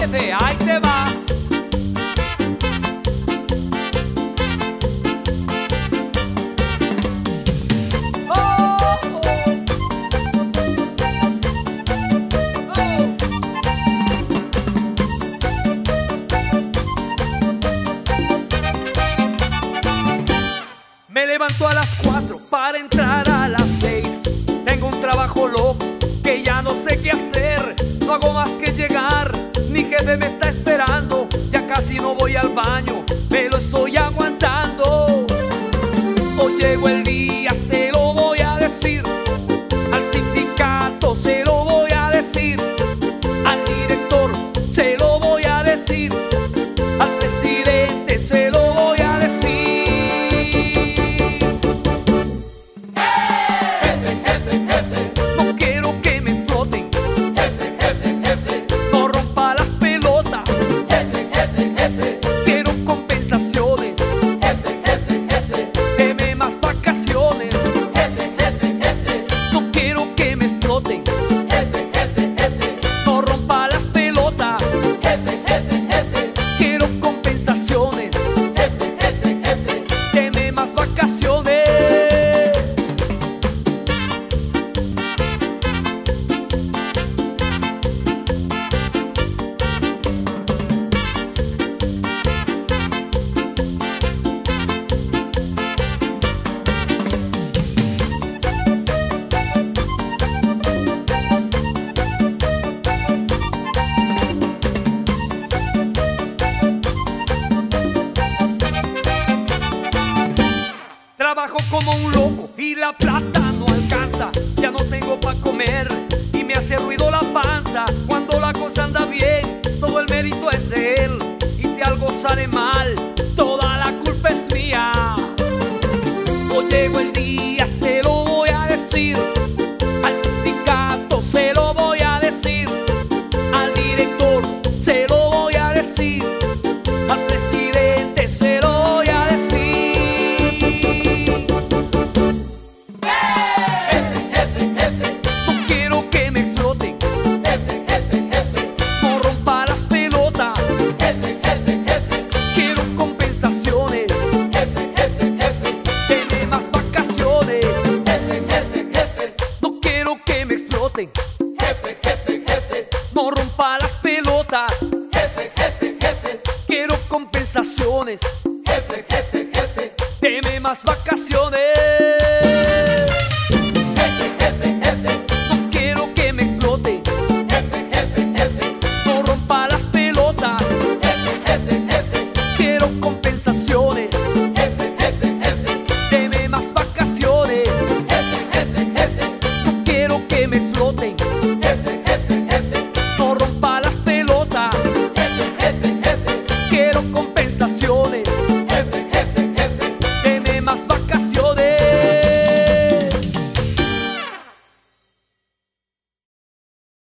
jefe, ahí te va. Oh, oh. Me levanto a las 4 para entrar a las 6. Tengo un trabajo loco que ya no sé qué hacer. No hago más que llegar, mi jefe me está esperando. Ya casi no voy al baño, me lo estoy aguantando. Hoy llegó el día, se lo voy a decir. Al sindicato se lo voy a decir. Al director se lo voy a decir. Al presidente se lo voy a decir. No quiero que me exploten. No rompa las pelotas. Quiero compensaciones. Deme más vacaciones. No quiero que me exploten. No rompa las pelotas. Quiero compensaciones. Deme más vacaciones. Trabajo como un loco y la plata no alcanza. Ya no tengo pa' comer y me hace ruido la panza. Cuando la cosa anda bien, todo el mérito es de él. Y si algo sale mal, toda la culpa es mía. Hoy llegó el día, se lo voy a decir. Al sindicato se lo voy a decir. Al director se lo voy a decir. Al presidente se lo voy a decir. No quiero que me exploten. No rompa las pelotas. Quiero compensaciones. Deme más vacaciones. No quiero que me exploten.